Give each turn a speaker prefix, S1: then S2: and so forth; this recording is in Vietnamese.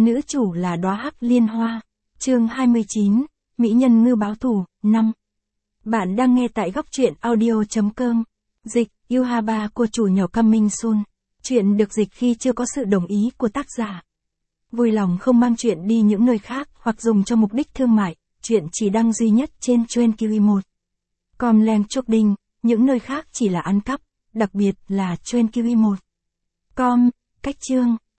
S1: Nữ chủ là đóa hắc liên hoa. Chương 29, Mỹ nhân ngư báo thù, 5. Bạn đang nghe tại góc truyện audio.com. Dịch, Yuhaba của chủ nhỏ Coming Soon. Chuyện được dịch khi chưa có sự đồng ý của tác giả. Vui lòng không mang chuyện đi những nơi khác hoặc dùng cho mục đích thương mại, chuyện chỉ đăng duy nhất trên Trend Kiwi1. Comlen Shopping, những nơi khác chỉ là ăn cắp, đặc biệt là Trend Kiwi1. Cách chương,